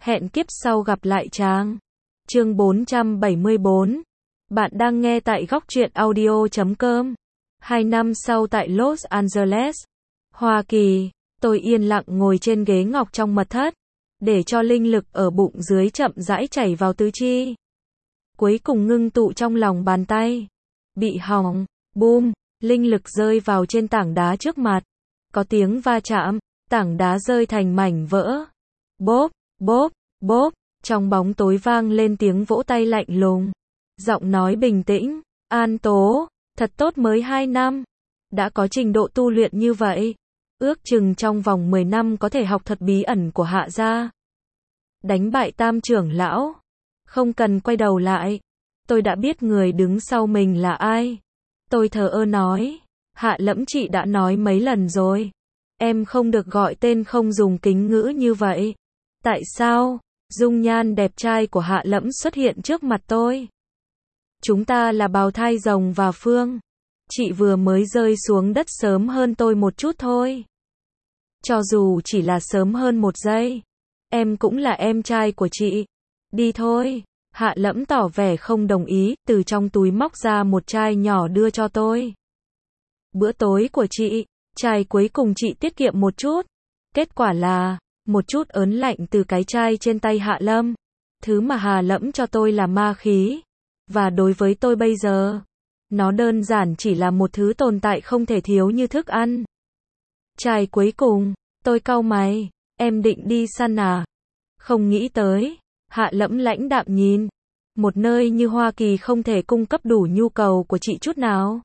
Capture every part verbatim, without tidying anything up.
Hẹn kiếp sau gặp lại chàng. Chương bốn trăm bảy mươi bốn. Bạn đang nghe tại góc truyện audio chấm com. Hai năm sau tại Los Angeles, Hoa Kỳ, tôi yên lặng ngồi trên ghế ngọc trong mật thất, để cho linh lực ở bụng dưới chậm rãi chảy vào tứ chi. Cuối cùng ngưng tụ trong lòng bàn tay. Bị hỏng, boom, linh lực rơi vào trên tảng đá trước mặt. Có tiếng va chạm, tảng đá rơi thành mảnh vỡ. Bốp, bốp, bốp, trong bóng tối vang lên tiếng vỗ tay lạnh lùng. Giọng nói bình tĩnh, An Tố, thật tốt mới hai năm. Đã có trình độ tu luyện như vậy. Ước chừng trong vòng mười năm có thể học thuật bí ẩn của Hạ gia. Đánh bại Tam trưởng lão. Không cần quay đầu lại. Tôi đã biết người đứng sau mình là ai. Tôi thờ ơ nói. Hạ Lẫm chị đã nói mấy lần rồi. Em không được gọi tên không dùng kính ngữ như vậy. Tại sao? Dung nhan đẹp trai của Hạ Lẫm xuất hiện trước mặt tôi. Chúng ta là bào thai rồng và Phương. Chị vừa mới rơi xuống đất sớm hơn tôi một chút thôi. Cho dù chỉ là sớm hơn một giây. Em cũng là em trai của chị. Đi thôi. Hạ Lẫm tỏ vẻ không đồng ý, từ trong túi móc ra một chai nhỏ đưa cho tôi. Bữa tối của chị, chai cuối cùng chị tiết kiệm một chút. Kết quả là, một chút ớn lạnh từ cái chai trên tay Hạ Lâm. Thứ mà Hạ Lẫm cho tôi là ma khí. Và đối với tôi bây giờ, nó đơn giản chỉ là một thứ tồn tại không thể thiếu như thức ăn. Chai cuối cùng, tôi cau mày, em định đi săn à? Không nghĩ tới. Hạ Lẫm lãnh đạm nhìn. Một nơi như Hoa Kỳ không thể cung cấp đủ nhu cầu của chị chút nào.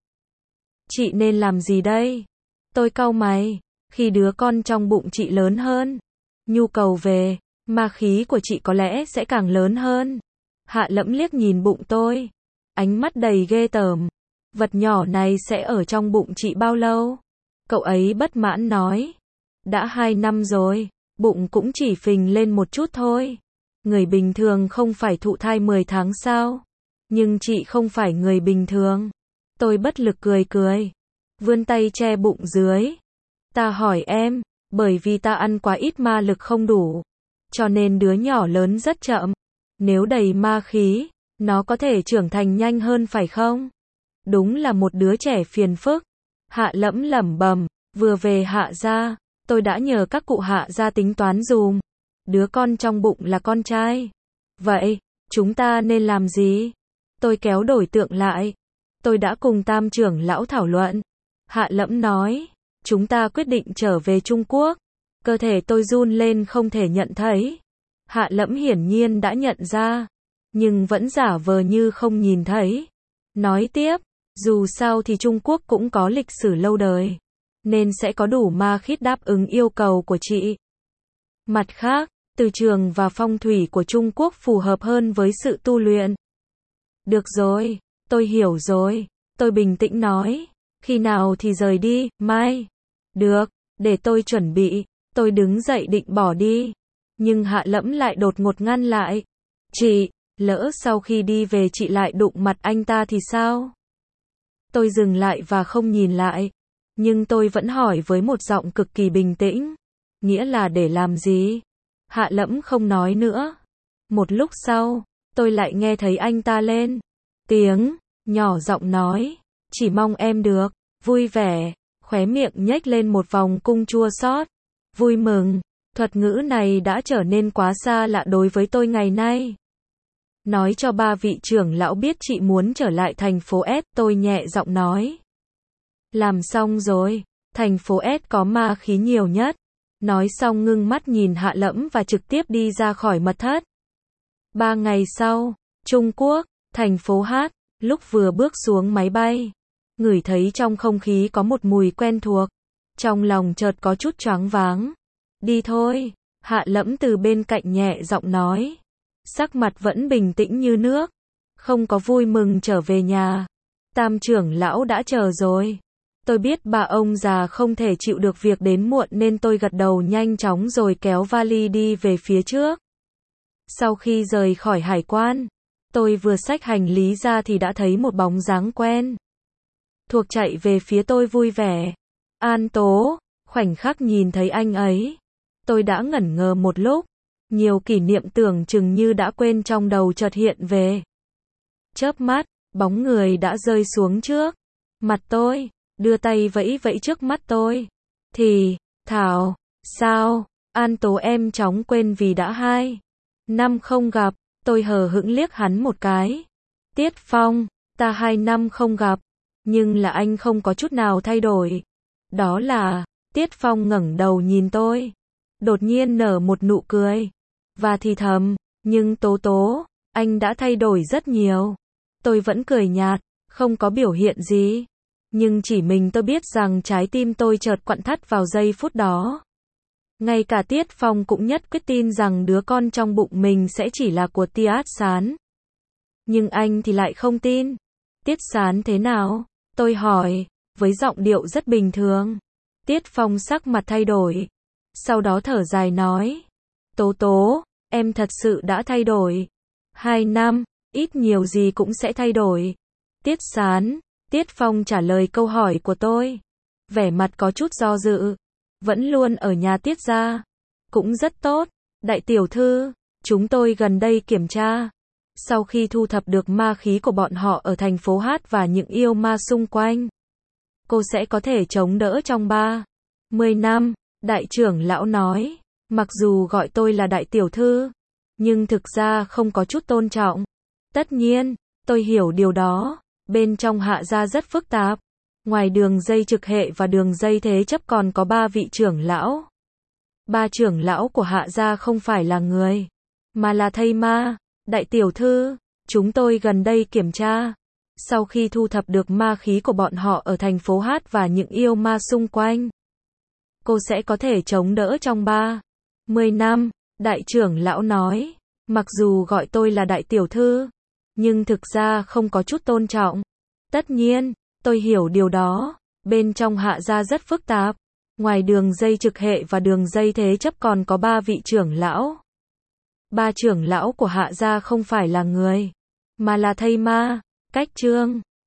Chị nên làm gì đây? Tôi cau mày. Khi đứa con trong bụng chị lớn hơn, nhu cầu về ma khí của chị có lẽ sẽ càng lớn hơn. Hạ Lẫm liếc nhìn bụng tôi. Ánh mắt đầy ghê tởm. Vật nhỏ này sẽ ở trong bụng chị bao lâu? Cậu ấy bất mãn nói. Đã hai năm rồi, bụng cũng chỉ phình lên một chút thôi. Người bình thường không phải thụ thai mười tháng sao? Nhưng chị không phải người bình thường. Tôi bất lực cười cười. Vươn tay che bụng dưới. Ta hỏi em, bởi vì ta ăn quá ít ma lực không đủ. Cho nên đứa nhỏ lớn rất chậm. Nếu đầy ma khí, nó có thể trưởng thành nhanh hơn phải không? Đúng là một đứa trẻ phiền phức. Hạ Lẫm lẩm bẩm, vừa về Hạ gia, tôi đã nhờ các cụ Hạ gia tính toán dùm. Đứa con trong bụng là con trai. Vậy, chúng ta nên làm gì? Tôi kéo đổi tượng lại. Tôi đã cùng Tam trưởng lão thảo luận. Hạ Lẫm nói, chúng ta quyết định trở về Trung Quốc. Cơ thể tôi run lên không thể nhận thấy. Hạ Lẫm hiển nhiên đã nhận ra, nhưng vẫn giả vờ như không nhìn thấy. Nói tiếp, dù sao thì Trung Quốc cũng có lịch sử lâu đời, nên sẽ có đủ ma khí đáp ứng yêu cầu của chị. Mặt khác, từ trường và phong thủy của Trung Quốc phù hợp hơn với sự tu luyện. Được rồi, tôi hiểu rồi. Tôi bình tĩnh nói. Khi nào thì rời đi, mai? Được, để tôi chuẩn bị. Tôi đứng dậy định bỏ đi. Nhưng Hạ Lẫm lại đột ngột ngăn lại. Chị, lỡ sau khi đi về chị lại đụng mặt anh ta thì sao? Tôi dừng lại và không nhìn lại. Nhưng tôi vẫn hỏi với một giọng cực kỳ bình tĩnh. Nghĩa là để làm gì? Hạ Lẫm không nói nữa. Một lúc sau, tôi lại nghe thấy anh ta lên tiếng, nhỏ giọng nói. Chỉ mong em được vui vẻ. Khóe miệng nhếch lên một vòng cung chua xót. Vui mừng. Thuật ngữ này đã trở nên quá xa lạ đối với tôi ngày nay. Nói cho ba vị trưởng lão biết chị muốn trở lại thành phố S, tôi nhẹ giọng nói. Làm xong rồi, thành phố S có ma khí nhiều nhất. Nói xong ngưng mắt nhìn Hạ Lẫm và trực tiếp đi ra khỏi mật thất. Ba ngày sau, Trung Quốc, thành phố H, lúc vừa bước xuống máy bay, ngửi thấy trong không khí có một mùi quen thuộc. Trong lòng chợt có chút choáng váng. Đi thôi, Hạ Lẫm từ bên cạnh nhẹ giọng nói. Sắc mặt vẫn bình tĩnh như nước. Không có vui mừng trở về nhà. Tam trưởng lão đã chờ rồi. Tôi biết bà ông già không thể chịu được việc đến muộn nên tôi gật đầu nhanh chóng rồi kéo vali đi về phía trước. Sau khi rời khỏi hải quan, tôi vừa xách hành lý ra thì đã thấy một bóng dáng quen thuộc chạy về phía tôi vui vẻ. An Tố, khoảnh khắc nhìn thấy anh ấy, tôi đã ngẩn ngơ một lúc. Nhiều kỷ niệm tưởng chừng như đã quên trong đầu chợt hiện về. Chớp mắt, bóng người đã rơi xuống trước mặt tôi, đưa tay vẫy vẫy trước mắt tôi. Thì, Thảo, sao, An Tố em chóng quên vì đã hai năm không gặp, tôi hờ hững liếc hắn một cái. Tiết Phong, ta hai năm không gặp, nhưng là anh không có chút nào thay đổi. Đó là, Tiết Phong ngẩng đầu nhìn tôi, đột nhiên nở một nụ cười, và thì thầm, nhưng Tố Tố, anh đã thay đổi rất nhiều. Tôi vẫn cười nhạt, không có biểu hiện gì. Nhưng chỉ mình tôi biết rằng trái tim tôi chợt quặn thắt vào giây phút đó. Ngay cả Tiết Phong cũng nhất quyết tin rằng đứa con trong bụng mình sẽ chỉ là của Tiết Sán. Nhưng anh thì lại không tin. Tiết Sán thế nào? Tôi hỏi, với giọng điệu rất bình thường. Tiết Phong sắc mặt thay đổi. Sau đó thở dài nói. Tố Tố, em thật sự đã thay đổi. Hai năm, ít nhiều gì cũng sẽ thay đổi. Tiết Sán, Tiết Phong trả lời câu hỏi của tôi. Vẻ mặt có chút do dự. Vẫn luôn ở nhà Tiết gia. Cũng rất tốt. Đại tiểu thư, chúng tôi gần đây kiểm tra. Sau khi thu thập được ma khí của bọn họ ở thành phố Hát và những yêu ma xung quanh, cô sẽ có thể chống đỡ trong ba mươi năm. Đại trưởng lão nói, mặc dù gọi tôi là đại tiểu thư, nhưng thực ra không có chút tôn trọng. Tất nhiên, tôi hiểu điều đó. Bên trong Hạ gia rất phức tạp. Ngoài đường dây trực hệ và đường dây thế chấp còn có ba vị trưởng lão. Ba trưởng lão của Hạ gia không phải là người, mà là thây ma. Đại tiểu thư, chúng tôi gần đây kiểm tra. Sau khi thu thập được ma khí của bọn họ ở thành phố Hát và những yêu ma xung quanh, cô sẽ có thể chống đỡ trong ba mươi năm. Đại trưởng lão nói, mặc dù gọi tôi là đại tiểu thư, nhưng thực ra không có chút tôn trọng. Tất nhiên, tôi hiểu điều đó. Bên trong Hạ gia rất phức tạp. Ngoài đường dây trực hệ và đường dây thế chấp còn có ba vị trưởng lão. Ba trưởng lão của Hạ gia không phải là người, mà là thây ma. Cách chương